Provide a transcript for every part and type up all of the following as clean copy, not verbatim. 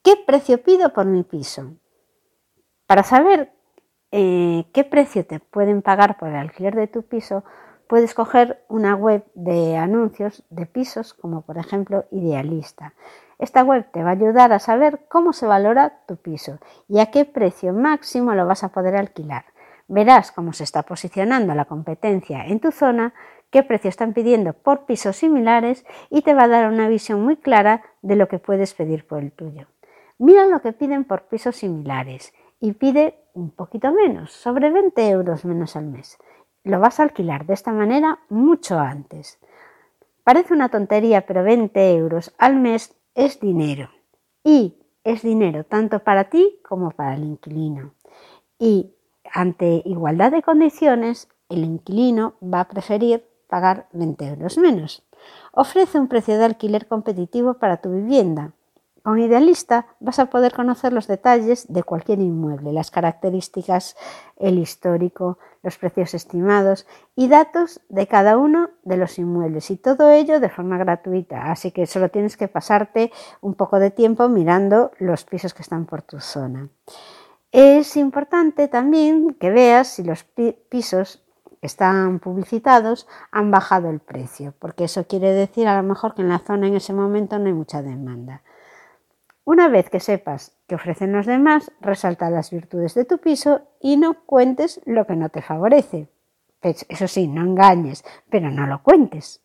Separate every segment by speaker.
Speaker 1: ¿Qué precio pido por mi piso? Para saber qué precio te pueden pagar por el alquiler de tu piso, puedes coger una web de anuncios de pisos, como por ejemplo Idealista. Esta web te va a ayudar a saber cómo se valora tu piso y a qué precio máximo lo vas a poder alquilar. Verás cómo se está posicionando la competencia en tu zona, qué precio están pidiendo por pisos similares y te va a dar una visión muy clara de lo que puedes pedir por el tuyo. Mira lo que piden por pisos similares y pide un poquito menos, sobre 20 euros menos al mes. Lo vas a alquilar de esta manera mucho antes. Parece una tontería, pero 20 euros al mes es dinero. Y es dinero tanto para ti como para el inquilino. Y ante igualdad de condiciones, el inquilino va a preferir pagar 20 euros menos. Ofrece un precio de alquiler competitivo para tu vivienda. Con Idealista vas a poder conocer los detalles de cualquier inmueble, las características, el histórico, los precios estimados y datos de cada uno de los inmuebles, y todo ello de forma gratuita, así que solo tienes que pasarte un poco de tiempo mirando los pisos que están por tu zona. Es importante también que veas si los pisos que están publicitados han bajado el precio, porque eso quiere decir a lo mejor que en la zona en ese momento no hay mucha demanda. Una vez que sepas qué ofrecen los demás, resalta las virtudes de tu piso y no cuentes lo que no te favorece. Eso sí, no engañes, pero no lo cuentes.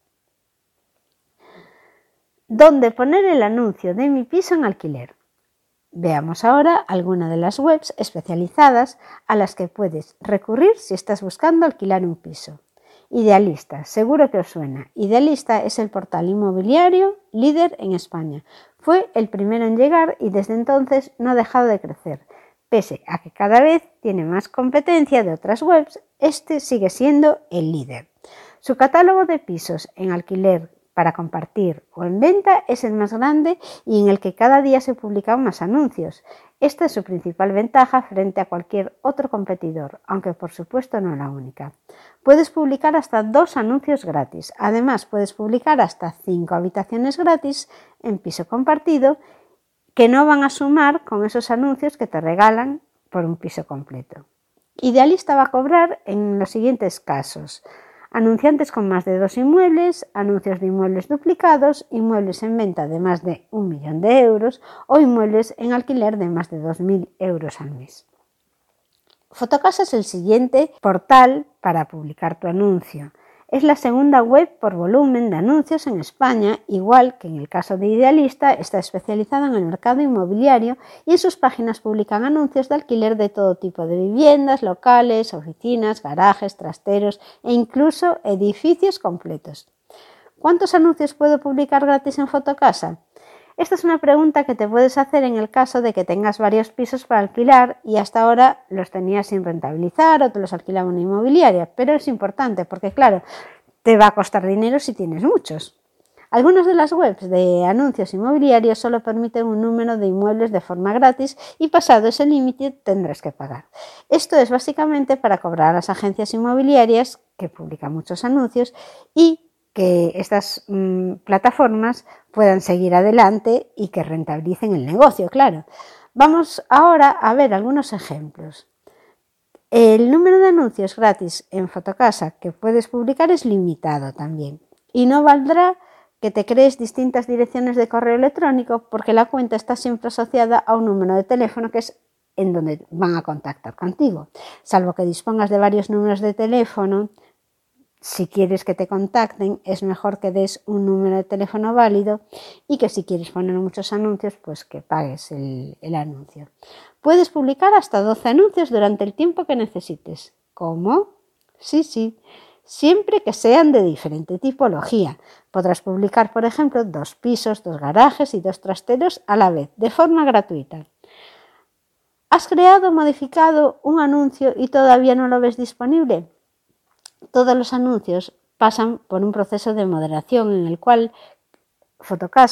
Speaker 1: ¿Dónde poner el anuncio de mi piso en alquiler? Veamos ahora algunas de las webs especializadas a las que puedes recurrir si estás buscando alquilar un piso. Idealista, seguro que os suena. Idealista es el portal inmobiliario líder en España. Fue el primero en llegar y desde entonces no ha dejado de crecer. Pese a que cada vez tiene más competencia de otras webs, este sigue siendo el líder. Su catálogo de pisos en alquiler para compartir o en venta es el más grande y en el que cada día se publican más anuncios. Esta es su principal ventaja frente a cualquier otro competidor, aunque por supuesto no la única. Puedes publicar hasta 2 anuncios gratis. Además, puedes publicar hasta 5 habitaciones gratis en piso compartido que no van a sumar con esos anuncios que te regalan por un piso completo. Idealista va a cobrar en los siguientes casos: anunciantes con más de 2 inmuebles, anuncios de inmuebles duplicados, inmuebles en venta de más de 1 millón de euros o inmuebles en alquiler de más de 2.000 euros al mes. Fotocasa es el siguiente portal para publicar tu anuncio. Es la segunda web por volumen de anuncios en España, igual que en el caso de Idealista, está especializada en el mercado inmobiliario y en sus páginas publican anuncios de alquiler de todo tipo de viviendas, locales, oficinas, garajes, trasteros e incluso edificios completos. ¿Cuántos anuncios puedo publicar gratis en Fotocasa? Esta es una pregunta que te puedes hacer en el caso de que tengas varios pisos para alquilar y hasta ahora los tenías sin rentabilizar o te los alquilaba una inmobiliaria, pero es importante porque, claro, te va a costar dinero si tienes muchos. Algunas de las webs de anuncios inmobiliarios solo permiten un número de inmuebles de forma gratis y pasado ese límite tendrás que pagar. Esto es básicamente para cobrar a las agencias inmobiliarias que publican muchos anuncios y que estas plataformas puedan seguir adelante y que rentabilicen el negocio, claro. Vamos ahora a ver algunos ejemplos. El número de anuncios gratis en Fotocasa que puedes publicar es limitado también y no valdrá que te crees distintas direcciones de correo electrónico porque la cuenta está siempre asociada a un número de teléfono que es en donde van a contactar contigo. Salvo que dispongas de varios números de teléfono, si quieres que te contacten, es mejor que des un número de teléfono válido y que si quieres poner muchos anuncios, pues que pagues el anuncio. Puedes publicar hasta 12 anuncios durante el tiempo que necesites. ¿Cómo? Sí, siempre que sean de diferente tipología. Podrás publicar, por ejemplo, 2 pisos, 2 garajes y 2 trasteros a la vez, de forma gratuita. ¿Has creado o modificado un anuncio y todavía no lo ves disponible? Todos los anuncios pasan por un proceso de moderación en el cual Fotocasa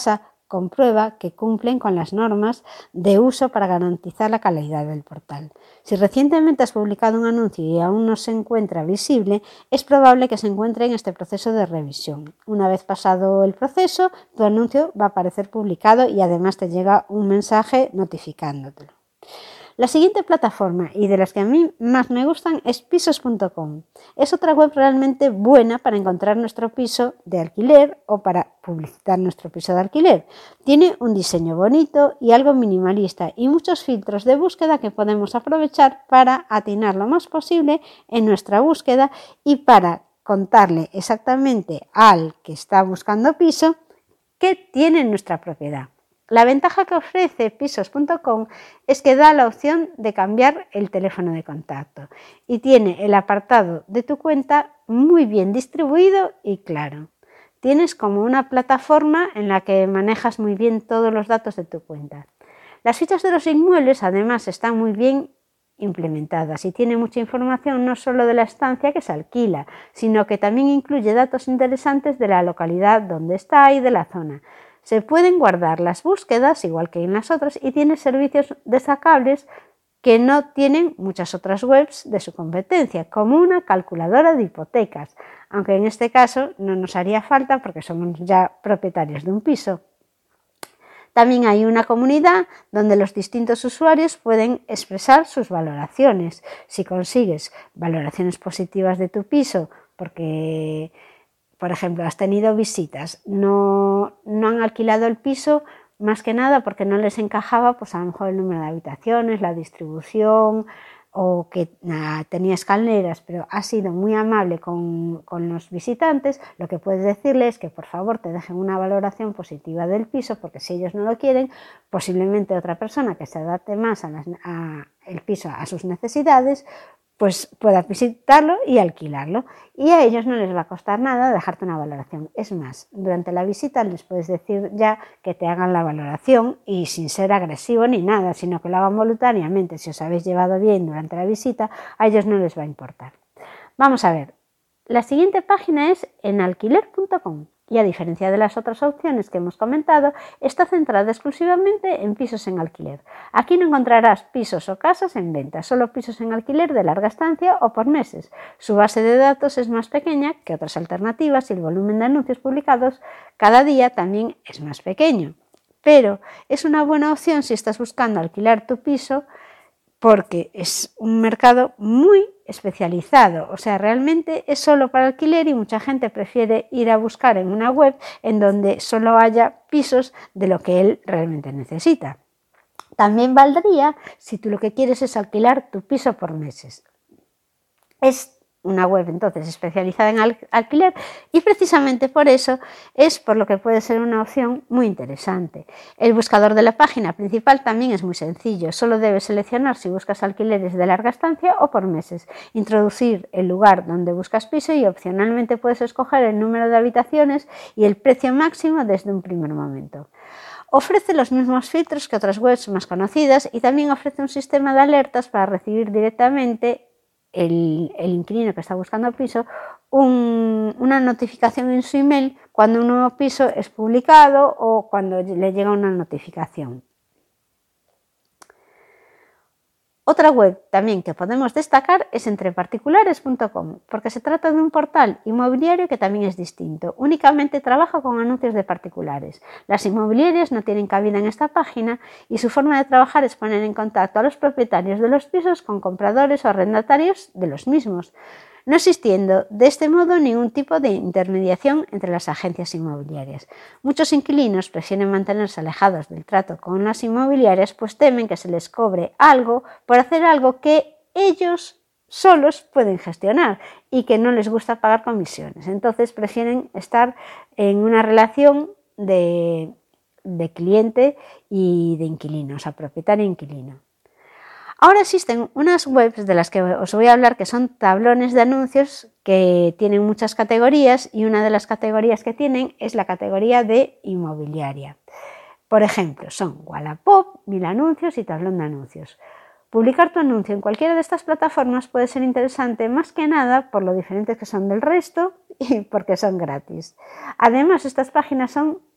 Speaker 1: comprueba que cumplen con las normas de uso para garantizar la calidad del portal. Si recientemente has publicado un anuncio y aún no se encuentra visible, es probable que se encuentre en este proceso de revisión. Una vez pasado el proceso, tu anuncio va a aparecer publicado y además te llega un mensaje notificándotelo. La siguiente plataforma, y de las que a mí más me gustan, es pisos.com. Es otra web realmente buena para encontrar nuestro piso de alquiler o para publicitar nuestro piso de alquiler. Tiene un diseño bonito y algo minimalista y muchos filtros de búsqueda que podemos aprovechar para atinar lo más posible en nuestra búsqueda y para contarle exactamente al que está buscando piso qué tiene en nuestra propiedad. La ventaja que ofrece pisos.com es que da la opción de cambiar el teléfono de contacto y tiene el apartado de tu cuenta muy bien distribuido y claro. Tienes como una plataforma en la que manejas muy bien todos los datos de tu cuenta. Las fichas de los inmuebles además están muy bien implementadas y tiene mucha información no solo de la estancia que se alquila, sino que también incluye datos interesantes de la localidad donde está y de la zona. Se pueden guardar las búsquedas, igual que en las otras, y tiene servicios destacables que no tienen muchas otras webs de su competencia, como una calculadora de hipotecas, aunque en este caso no nos haría falta porque somos ya propietarios de un piso. También hay una comunidad donde los distintos usuarios pueden expresar sus valoraciones. Si consigues valoraciones positivas de tu piso, porque por ejemplo, has tenido visitas, no han alquilado el piso más que nada porque no les encajaba pues a lo mejor el número de habitaciones, la distribución o que tenía escaleras, pero has sido muy amable con los visitantes, lo que puedes decirles es que por favor te dejen una valoración positiva del piso porque si ellos no lo quieren, posiblemente otra persona que se adapte más el piso a sus necesidades pues pueda visitarlo y alquilarlo. Y a ellos no les va a costar nada dejarte una valoración. Es más, durante la visita les puedes decir ya que te hagan la valoración y sin ser agresivo ni nada, sino que lo hagan voluntariamente. Si os habéis llevado bien durante la visita, a ellos no les va a importar. Vamos a ver. La siguiente página es enalquiler.com. Y a diferencia de las otras opciones que hemos comentado, está centrada exclusivamente en pisos en alquiler. Aquí no encontrarás pisos o casas en venta, solo pisos en alquiler de larga estancia o por meses. Su base de datos es más pequeña que otras alternativas y el volumen de anuncios publicados cada día también es más pequeño. Pero es una buena opción si estás buscando alquilar tu piso porque es un mercado muy especializado, o sea, realmente es solo para alquiler y mucha gente prefiere ir a buscar en una web en donde solo haya pisos de lo que él realmente necesita. También valdría si tú lo que quieres es alquilar tu piso por meses. Es una web entonces especializada en alquiler y precisamente por eso es por lo que puede ser una opción muy interesante. El buscador de la página principal también es muy sencillo, solo debes seleccionar si buscas alquileres de larga estancia o por meses, introducir el lugar donde buscas piso y opcionalmente puedes escoger el número de habitaciones y el precio máximo desde un primer momento. Ofrece los mismos filtros que otras webs más conocidas y también ofrece un sistema de alertas para recibir directamente el inquilino que está buscando piso una notificación en su email cuando un nuevo piso es publicado o cuando le llega una notificación. Otra web también que podemos destacar es entreparticulares.com, porque se trata de un portal inmobiliario que también es distinto. Únicamente trabaja con anuncios de particulares. Las inmobiliarias no tienen cabida en esta página y su forma de trabajar es poner en contacto a los propietarios de los pisos con compradores o arrendatarios de los mismos, no existiendo de este modo ningún tipo de intermediación entre las agencias inmobiliarias. Muchos inquilinos prefieren mantenerse alejados del trato con las inmobiliarias, pues temen que se les cobre algo por hacer algo que ellos solos pueden gestionar y que no les gusta pagar comisiones. Entonces prefieren estar en una relación de cliente y de inquilino, o sea, propietario e inquilino. Ahora existen unas webs de las que os voy a hablar que son tablones de anuncios que tienen muchas categorías y una de las categorías que tienen es la categoría de inmobiliaria. Por ejemplo, son Wallapop, 1000 anuncios y tablón de anuncios. Publicar tu anuncio en cualquiera de estas plataformas puede ser interesante más que nada por lo diferentes que son del resto y porque son gratis. Además, estas páginas son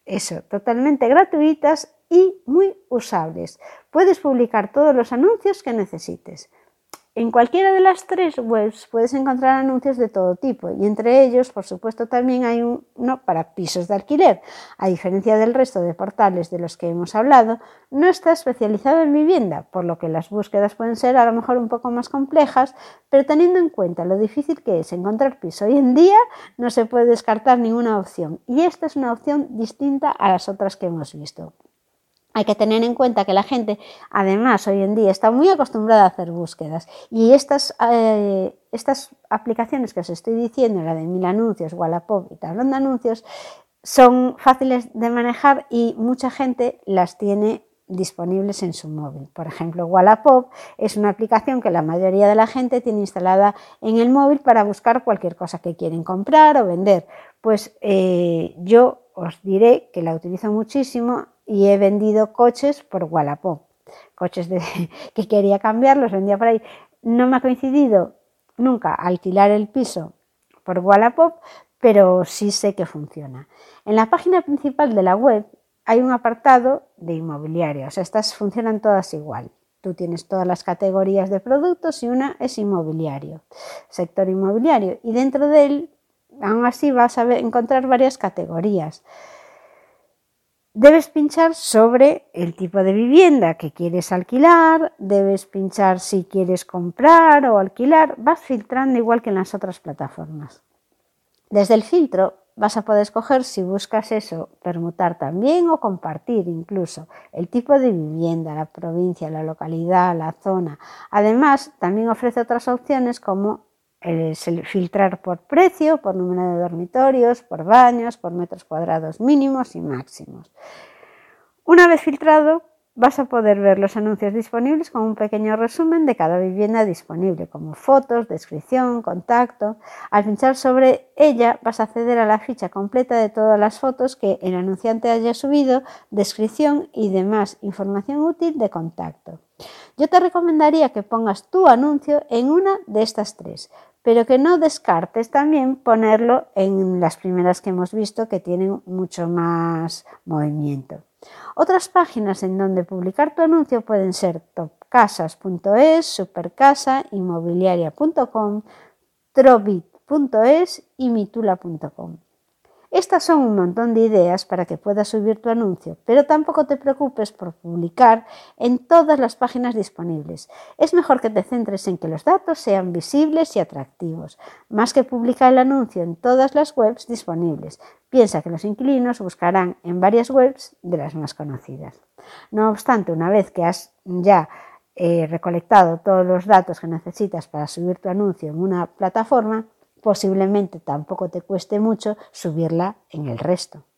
Speaker 1: eso, totalmente gratuitas y muy usables. Puedes publicar todos los anuncios que necesites. En cualquiera de las 3 webs puedes encontrar anuncios de todo tipo y entre ellos, por supuesto, también hay uno para pisos de alquiler. A diferencia del resto de portales de los que hemos hablado, no está especializado en vivienda, por lo que las búsquedas pueden ser a lo mejor un poco más complejas, pero teniendo en cuenta lo difícil que es encontrar piso hoy en día, no se puede descartar ninguna opción y esta es una opción distinta a las otras que hemos visto. Hay que tener en cuenta que la gente, además, hoy en día está muy acostumbrada a hacer búsquedas y estas aplicaciones que os estoy diciendo, la de 1000 anuncios, Wallapop y Tablón de anuncios, son fáciles de manejar y mucha gente las tiene disponibles en su móvil. Por ejemplo, Wallapop es una aplicación que la mayoría de la gente tiene instalada en el móvil para buscar cualquier cosa que quieren comprar o vender. Pues yo os diré que la utilizo muchísimo y he vendido coches por Wallapop. Coches que quería cambiar, los vendía por ahí. No me ha coincidido nunca alquilar el piso por Wallapop, pero sí sé que funciona. En la página principal de la web hay un apartado de inmobiliario, o sea, estas funcionan todas igual. Tú tienes todas las categorías de productos y una es inmobiliario, sector inmobiliario, y dentro de él, aún así, vas a encontrar varias categorías. Debes pinchar sobre el tipo de vivienda que quieres alquilar, debes pinchar si quieres comprar o alquilar, vas filtrando igual que en las otras plataformas. Desde el filtro vas a poder escoger si buscas eso, permutar también o compartir incluso el tipo de vivienda, la provincia, la localidad, la zona. Además, también ofrece otras opciones como filtrar por precio, por número de dormitorios, por baños, por metros cuadrados mínimos y máximos. Una vez filtrado, vas a poder ver los anuncios disponibles con un pequeño resumen de cada vivienda disponible, como fotos, descripción, contacto. Al pinchar sobre ella vas a acceder a la ficha completa de todas las fotos que el anunciante haya subido, descripción y demás información útil de contacto. Yo te recomendaría que pongas tu anuncio en una de estas 3, pero que no descartes también ponerlo en las primeras que hemos visto que tienen mucho más movimiento. Otras páginas en donde publicar tu anuncio pueden ser topcasas.es, supercasa, inmobiliaria.com, trobit.es y mitula.com. Estas son un montón de ideas para que puedas subir tu anuncio, pero tampoco te preocupes por publicar en todas las páginas disponibles. Es mejor que te centres en que los datos sean visibles y atractivos, más que publicar el anuncio en todas las webs disponibles. Piensa que los inquilinos buscarán en varias webs de las más conocidas. No obstante, una vez que has ya recolectado todos los datos que necesitas para subir tu anuncio en una plataforma, posiblemente tampoco te cueste mucho subirla en el resto.